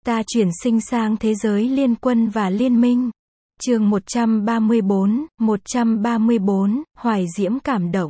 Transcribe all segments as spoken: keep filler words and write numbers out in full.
Ta chuyển sinh sang thế giới liên quân và liên minh. Chương một trăm ba mươi bốn, một trăm ba mươi bốn, Hoài Diễm cảm động.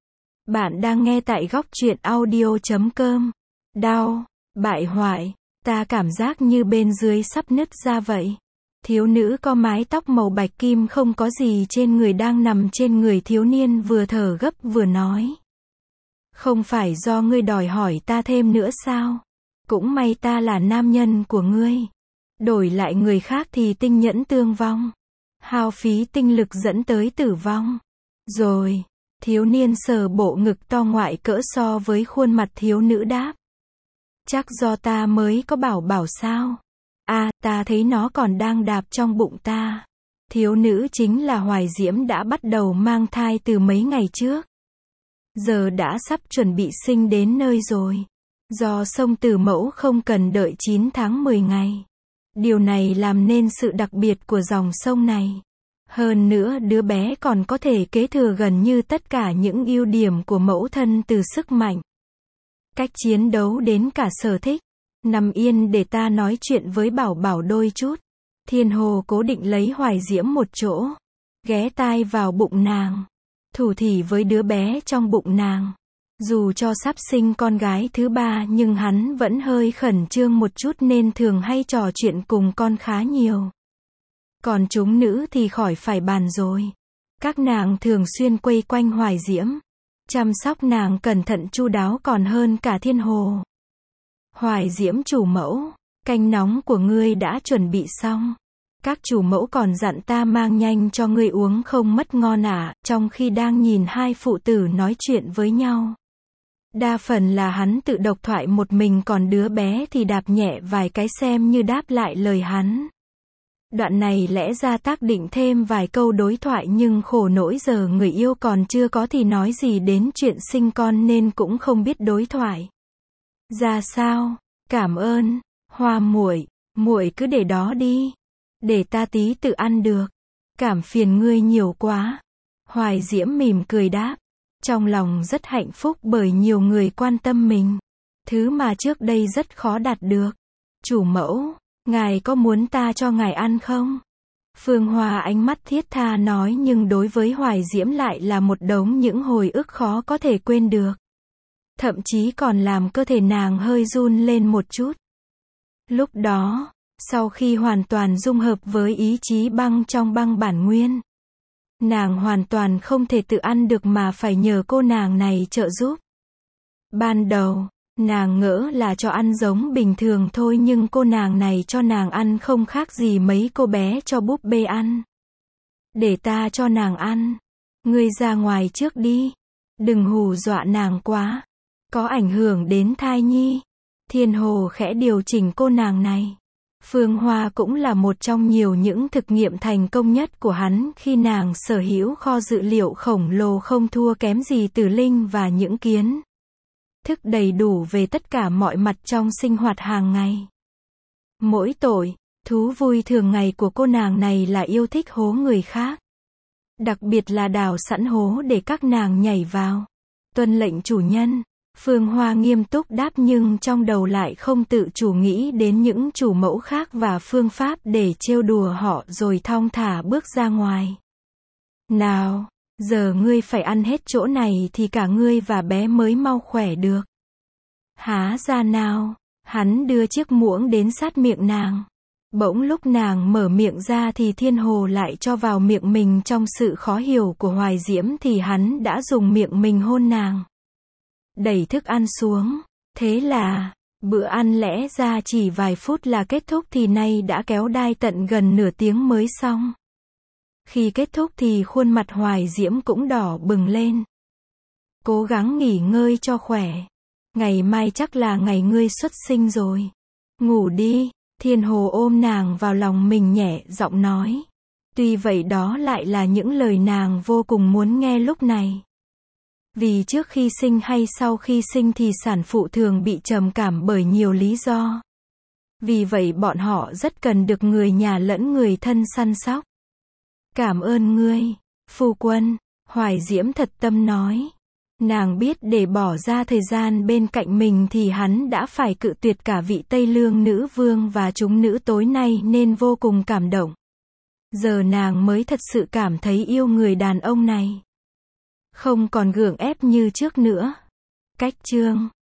Bạn đang nghe tại góc truyện audio chấm com. Đau, bại hoại, ta cảm giác như bên dưới sắp nứt ra vậy. Thiếu nữ có mái tóc màu bạch kim không có gì trên người đang nằm trên người thiếu niên vừa thở gấp vừa nói. Không phải do ngươi đòi hỏi ta thêm nữa sao? Cũng may ta là nam nhân của ngươi. Đổi lại người khác thì tinh nhẫn tương vong. Hao phí tinh lực dẫn tới tử vong. Rồi, thiếu niên sờ bộ ngực to ngoại cỡ so với khuôn mặt thiếu nữ đáp. Chắc do ta mới có bảo bảo sao? À, ta thấy nó còn đang đạp trong bụng ta. Thiếu nữ chính là Hoài Diễm đã bắt đầu mang thai từ mấy ngày trước. Giờ đã sắp chuẩn bị sinh đến nơi rồi. Do sông Tử Mẫu không cần đợi chín tháng mười ngày. Điều này làm nên sự đặc biệt của dòng sông này. Hơn nữa đứa bé còn có thể kế thừa gần như tất cả những ưu điểm của mẫu thân từ sức mạnh, cách chiến đấu đến cả sở thích. Nằm yên để ta nói chuyện với bảo bảo đôi chút. Thiên Hồ cố định lấy Hoài Diễm một chỗ. Ghé tai vào bụng nàng. Thủ thỉ với đứa bé trong bụng nàng. Dù cho sắp sinh con gái thứ ba nhưng hắn vẫn hơi khẩn trương một chút nên thường hay trò chuyện cùng con khá nhiều. Còn chúng nữ thì khỏi phải bàn rồi. Các nàng thường xuyên quây quanh Hoài Diễm. Chăm sóc nàng cẩn thận chu đáo còn hơn cả Thiên Hồ. Hoài Diễm chủ mẫu, canh nóng của ngươi đã chuẩn bị xong. Các chủ mẫu còn dặn ta mang nhanh cho ngươi uống không mất ngon à, trong khi đang nhìn hai phụ tử nói chuyện với nhau. Đa phần là hắn tự độc thoại một mình còn đứa bé thì đạp nhẹ vài cái xem như đáp lại lời hắn. Đoạn này lẽ ra tác định thêm vài câu đối thoại nhưng khổ nỗi giờ người yêu còn chưa có thì nói gì đến chuyện sinh con nên cũng không biết đối thoại ra sao. Cảm ơn, Hoa muội, muội cứ để đó đi. Để ta tí tự ăn được. Cảm phiền ngươi nhiều quá. Hoài Diễm mỉm cười đáp. Trong lòng rất hạnh phúc bởi nhiều người quan tâm mình. Thứ mà trước đây rất khó đạt được. Chủ mẫu, ngài có muốn ta cho ngài ăn không? Phương Hoa ánh mắt thiết tha nói nhưng đối với Hoài Diễm lại là một đống những hồi ức khó có thể quên được. Thậm chí còn làm cơ thể nàng hơi run lên một chút. Lúc đó, sau khi hoàn toàn dung hợp với ý chí băng trong băng bản nguyên, nàng hoàn toàn không thể tự ăn được mà phải nhờ cô nàng này trợ giúp. Ban đầu, nàng ngỡ là cho ăn giống bình thường thôi nhưng cô nàng này cho nàng ăn không khác gì mấy cô bé cho búp bê ăn. Để ta cho nàng ăn. Ngươi ra ngoài trước đi. Đừng hù dọa nàng quá. Có ảnh hưởng đến thai nhi. Thiên Hồ khẽ điều chỉnh cô nàng này. Phương Hoa cũng là một trong nhiều những thực nghiệm thành công nhất của hắn khi nàng sở hữu kho dữ liệu khổng lồ không thua kém gì Tử Linh và những kiến thức đầy đủ về tất cả mọi mặt trong sinh hoạt hàng ngày. Mỗi tội, thú vui thường ngày của cô nàng này là yêu thích hố người khác. Đặc biệt là đào sẵn hố để các nàng nhảy vào. Tuân lệnh chủ nhân. Phương Hoa nghiêm túc đáp nhưng trong đầu lại không tự chủ nghĩ đến những chủ mẫu khác và phương pháp để trêu đùa họ rồi thong thả bước ra ngoài. Nào, giờ ngươi phải ăn hết chỗ này thì cả ngươi và bé mới mau khỏe được. Há ra nào, hắn đưa chiếc muỗng đến sát miệng nàng. Bỗng lúc nàng mở miệng ra thì Thiên Hồ lại cho vào miệng mình trong sự khó hiểu của Hoài Diễm thì hắn đã dùng miệng mình hôn nàng. Đẩy thức ăn xuống. Thế là, bữa ăn lẽ ra chỉ vài phút là kết thúc thì nay đã kéo đai tận gần nửa tiếng mới xong. Khi kết thúc thì khuôn mặt Hoài Diễm cũng đỏ bừng lên. Cố gắng nghỉ ngơi cho khỏe. Ngày mai chắc là ngày ngươi xuất sinh rồi. Ngủ đi. Thiên Hồ ôm nàng vào lòng mình nhẹ giọng nói. Tuy vậy đó lại là những lời nàng vô cùng muốn nghe lúc này. Vì trước khi sinh hay sau khi sinh thì sản phụ thường bị trầm cảm bởi nhiều lý do. Vì vậy bọn họ rất cần được người nhà lẫn người thân săn sóc. Cảm ơn ngươi, phu quân, Hoài Diễm thật tâm nói. Nàng biết để bỏ ra thời gian bên cạnh mình thì hắn đã phải cự tuyệt cả vị Tây Lương nữ vương và chúng nữ tối nay nên vô cùng cảm động. Giờ nàng mới thật sự cảm thấy yêu người đàn ông này. Không còn gượng ép như trước nữa. Cách chương